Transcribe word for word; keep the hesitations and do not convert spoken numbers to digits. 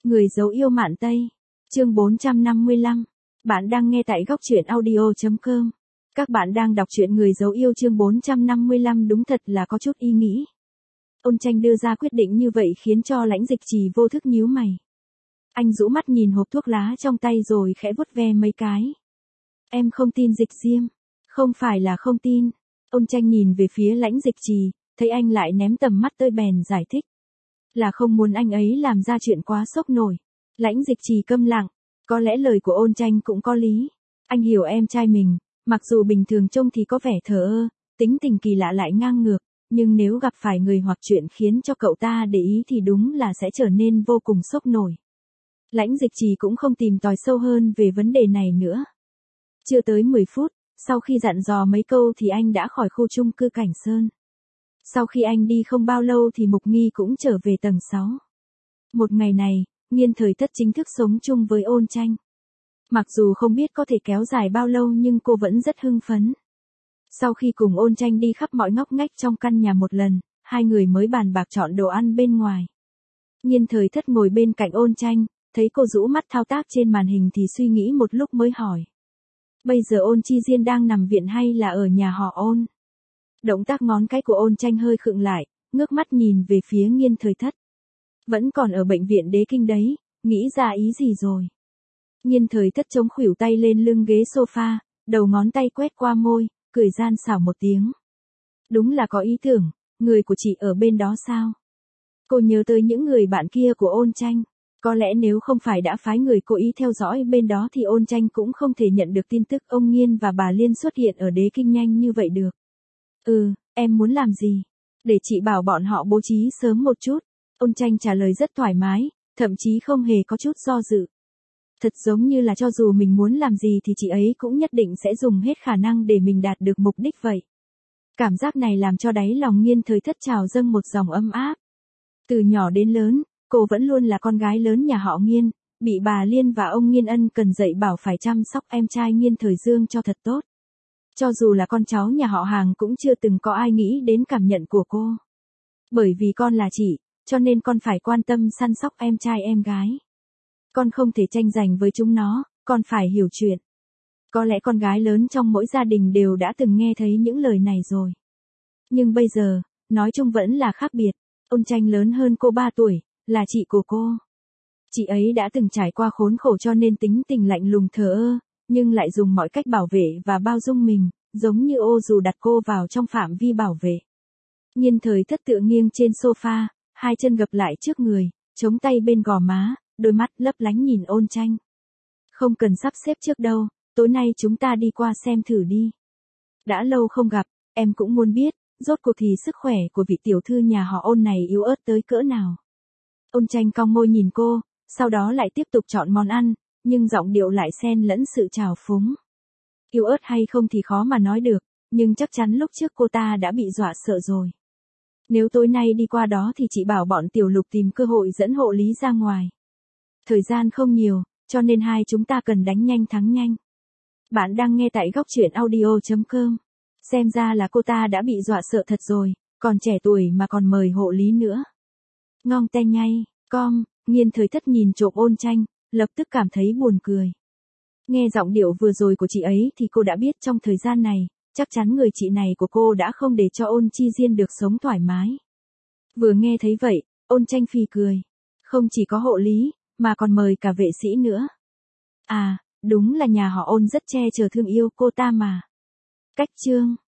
Người dấu yêu Mạn Tây. Chương bốn trăm năm mươi lăm. Bạn đang nghe tại góc truyện audio chấm com. Các bạn đang đọc truyện Người dấu yêu chương bốn trăm năm mươi lăm, đúng thật là có chút ý nghĩ. Ôn Tranh đưa ra quyết định như vậy khiến cho Lãnh Dịch Trì vô thức nhíu mày. Anh rũ mắt nhìn hộp thuốc lá trong tay rồi khẽ vuốt ve mấy cái. Em không tin Dịch Diêm. Không phải là không tin. Ôn Tranh nhìn về phía Lãnh Dịch Trì, thấy anh lại ném tầm mắt tới bèn giải thích. Là không muốn anh ấy làm ra chuyện quá sốc nổi. Lãnh Dịch Trì câm lặng, có lẽ lời của Ôn Tranh cũng có lý. Anh hiểu em trai mình, mặc dù bình thường trông thì có vẻ thờ ơ, tính tình kỳ lạ lại ngang ngược, nhưng nếu gặp phải người hoặc chuyện khiến cho cậu ta để ý thì đúng là sẽ trở nên vô cùng sốc nổi. Lãnh Dịch Trì cũng không tìm tòi sâu hơn về vấn đề này nữa. Chưa tới mười phút, sau khi dặn dò mấy câu thì anh đã khỏi khu chung cư Cảnh Sơn. Sau khi anh đi không bao lâu thì Mục Nghi cũng trở về tầng sáu. Một ngày này, Nghiên Thời Thất chính thức sống chung với Ôn Tranh. Mặc dù không biết có thể kéo dài bao lâu nhưng cô vẫn rất hưng phấn. Sau khi cùng Ôn Tranh đi khắp mọi ngóc ngách trong căn nhà một lần, hai người mới bàn bạc chọn đồ ăn bên ngoài. Nghiên Thời Thất ngồi bên cạnh Ôn Tranh, thấy cô rũ mắt thao tác trên màn hình thì suy nghĩ một lúc mới hỏi. Bây giờ Ôn Chi Diên đang nằm viện hay là ở nhà họ Ôn? Động tác ngón cái của Ôn Tranh hơi khựng lại, ngước mắt nhìn về phía Nghiên Thời Thất. Vẫn còn ở bệnh viện Đế Kinh đấy, nghĩ ra ý gì rồi? Nghiên Thời Thất chống khuỷu tay lên lưng ghế sofa, đầu ngón tay quét qua môi, cười gian xảo một tiếng. Đúng là có ý tưởng, người của chị ở bên đó sao? Cô nhớ tới những người bạn kia của Ôn Tranh. Có lẽ nếu không phải đã phái người cố ý theo dõi bên đó thì Ôn Tranh cũng không thể nhận được tin tức ông Nghiên và bà Liên xuất hiện ở Đế Kinh nhanh như vậy được. Ừ, em muốn làm gì? Để chị bảo bọn họ bố trí sớm một chút. Ôn Tranh trả lời rất thoải mái, thậm chí không hề có chút do dự. Thật giống như là cho dù mình muốn làm gì thì chị ấy cũng nhất định sẽ dùng hết khả năng để mình đạt được mục đích vậy. Cảm giác này làm cho đáy lòng Nghiên Thời Thất trào dâng một dòng ấm áp. Từ nhỏ đến lớn, cô vẫn luôn là con gái lớn nhà họ Nghiên, bị bà Liên và ông Nghiên ân cần dạy bảo phải chăm sóc em trai Nghiên Thời Dương cho thật tốt. Cho dù là con cháu nhà họ Hàng cũng chưa từng có ai nghĩ đến cảm nhận của cô. Bởi vì con là chị, cho nên con phải quan tâm săn sóc em trai em gái. Con không thể tranh giành với chúng nó, con phải hiểu chuyện. Có lẽ con gái lớn trong mỗi gia đình đều đã từng nghe thấy những lời này rồi. Nhưng bây giờ, nói chung vẫn là khác biệt. Ôn Tranh lớn hơn cô ba tuổi, là chị của cô. Chị ấy đã từng trải qua khốn khổ cho nên tính tình lạnh lùng thờ ơ, nhưng lại dùng mọi cách bảo vệ và bao dung mình, giống như ô dù đặt cô vào trong phạm vi bảo vệ. Nghiên Thời Thất tựa nghiêng trên sofa, hai chân gập lại trước người, chống tay bên gò má, đôi mắt lấp lánh nhìn Ôn Tranh. Không cần sắp xếp trước đâu, tối nay chúng ta đi qua xem thử đi. Đã lâu không gặp, em cũng muốn biết, rốt cuộc thì sức khỏe của vị tiểu thư nhà họ Ôn này yếu ớt tới cỡ nào. Ôn Tranh cong môi nhìn cô, sau đó lại tiếp tục chọn món ăn, nhưng giọng điệu lại xen lẫn sự trào phúng. Yếu ớt hay không thì khó mà nói được, nhưng chắc chắn lúc trước cô ta đã bị dọa sợ rồi. Nếu tối nay đi qua đó thì chị bảo bọn Tiểu Lục tìm cơ hội dẫn hộ lý ra ngoài. Thời gian không nhiều, cho nên hai chúng ta cần đánh nhanh thắng nhanh. Bạn đang nghe tại góc truyện audio chấm com. Xem ra là cô ta đã bị dọa sợ thật rồi, còn trẻ tuổi mà còn mời hộ lý nữa. Ngong te nhay, com, Nghiên Thời Thất nhìn trộm Ôn Tranh, lập tức cảm thấy buồn cười. Nghe giọng điệu vừa rồi của chị ấy thì cô đã biết trong thời gian này, chắc chắn người chị này của cô đã không để cho Ôn Chi Diên được sống thoải mái. Vừa nghe thấy vậy, Ôn Tranh phì cười. Không chỉ có hộ lý, mà còn mời cả vệ sĩ nữa. À, đúng là nhà họ Ôn rất che chở thương yêu cô ta mà. Cách chương